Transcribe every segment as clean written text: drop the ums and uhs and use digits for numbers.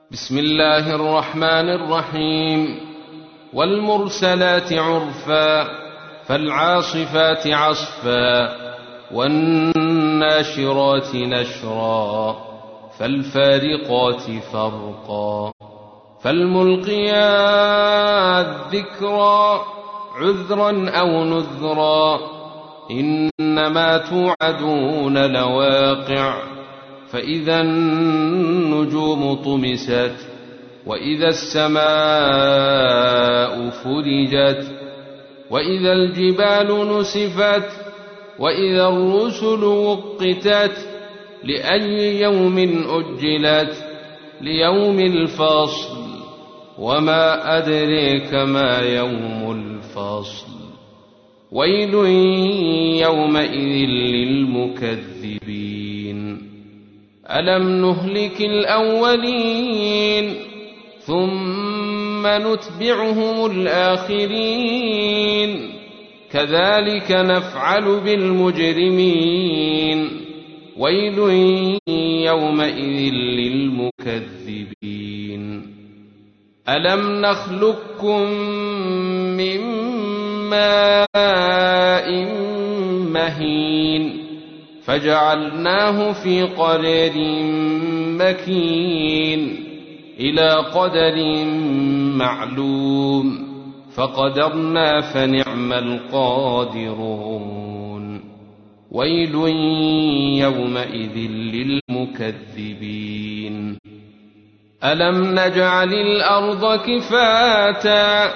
بسم الله الرحمن الرحيم. والمرسلات عرفا فالعاصفات عصفا والناشرات نشرا فالفارقات فرقا فالملقيات ذكرا عذرا أو نذرا إنما توعدون لواقع فإذا النجوم طمست وإذا السماء فرجت وإذا الجبال نسفت وإذا الرسل وقتت لأي يوم أجلت ليوم الفصل وما أدريك ما يوم الفصل ويل يومئذ للمكذبين ألم نهلك الأولين ثم نتبعهم الآخرين كذلك نفعل بالمجرمين ويل يومئذ للمكذبين ألم نخلقكم من ماء مهين فجعلناه في قرار مكين إلى قدر معلوم فقدرنا فنعم القادرون ويل يومئذ للمكذبين ألم نجعل الأرض كفاتا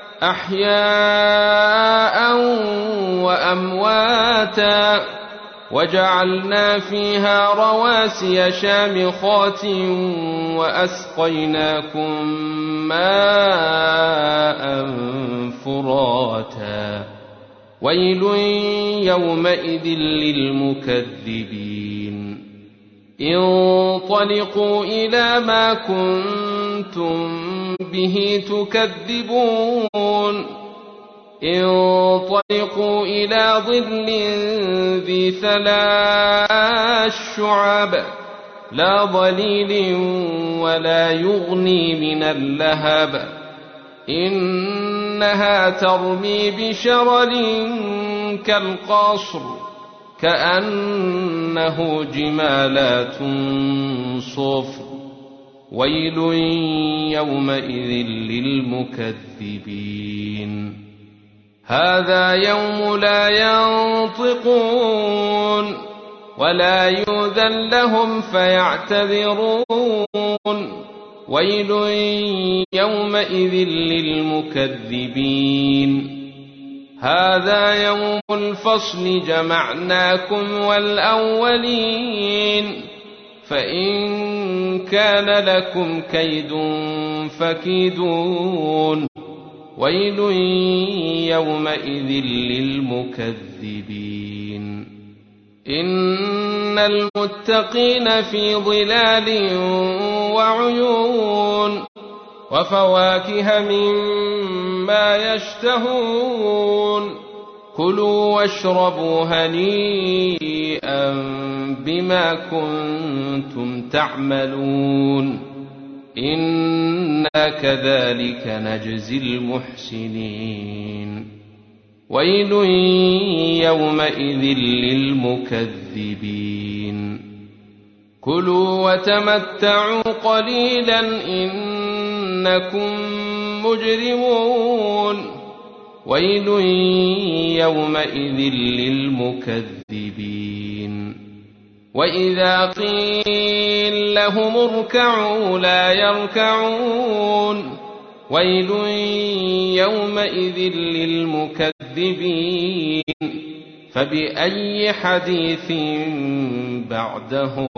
أحياء وأمواتا وجعلنا فيها رواسي شامخات وأسقيناكم ماء فراتا ويل يومئذ للمكذبين انطلقوا إلى ما كنتم به تكذبون انطلقوا إلى ظل ذي 3 شعب لا ظليل ولا يغني من اللهب إنها ترمي بشرر كالقصر كأنه جمالات صفر ويل يومئذ للمكذبين هذا يوم لا ينطقون ولا يؤذن لهم فيعتذرون ويل يومئذ للمكذبين هذا يوم الفصل جمعناكم والأولين فإن كان لكم كيد فكيدون ويل يومئذ للمكذبين إن المتقين في ظلال وعيون وفواكه مما يشتهون كلوا واشربوا هنيئا بما كنتم تعملون إنا كذلك نجزي المحسنين ويل يومئذ للمكذبين كلوا وتمتعوا قليلا إنكم مجرمون ويل يومئذ للمكذبين وإذا قيل لهم اركعوا لا يركعون ويل يومئذ للمكذبين فبأي حديث بعده